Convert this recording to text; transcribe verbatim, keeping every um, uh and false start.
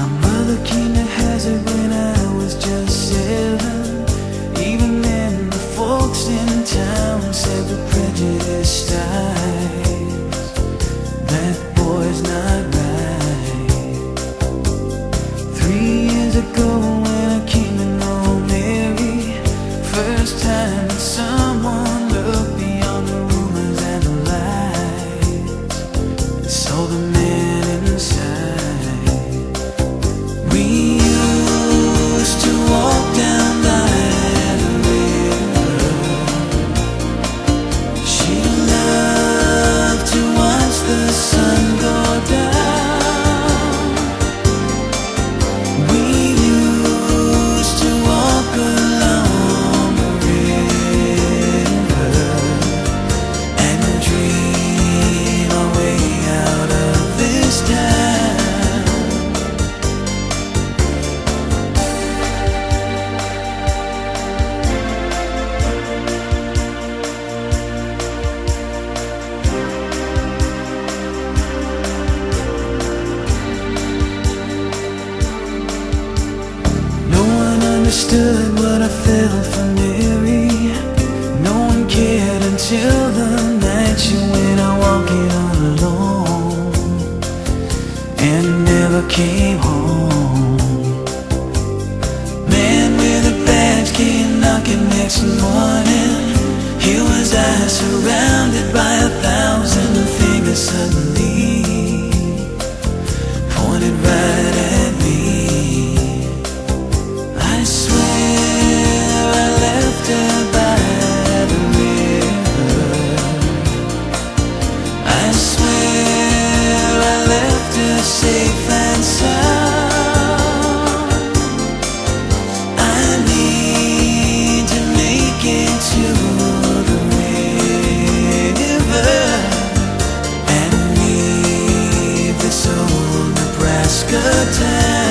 mother kinda has it when I was just seven. Even then the folks in town said we're prejudiced eyes, that boy's not right. Three years ago when I came to know Mary, first time that someone looked beyond the rumors and the lies and saw the man inside. We used to walk down by the river. She loved to watch the sun go down. We used to walk along the river and dream our way out of this town. No one understood what I felt for Mary. No one cared until the night she went out walking all alone and never came home. Man with a badge came knocking next morning. Here was I surrounded by a thousand fingers suddenly pointed right at me. I swear I left her by the river. I swear I left her safe and sound. I need to make it to the river and leave this old Nebraska town.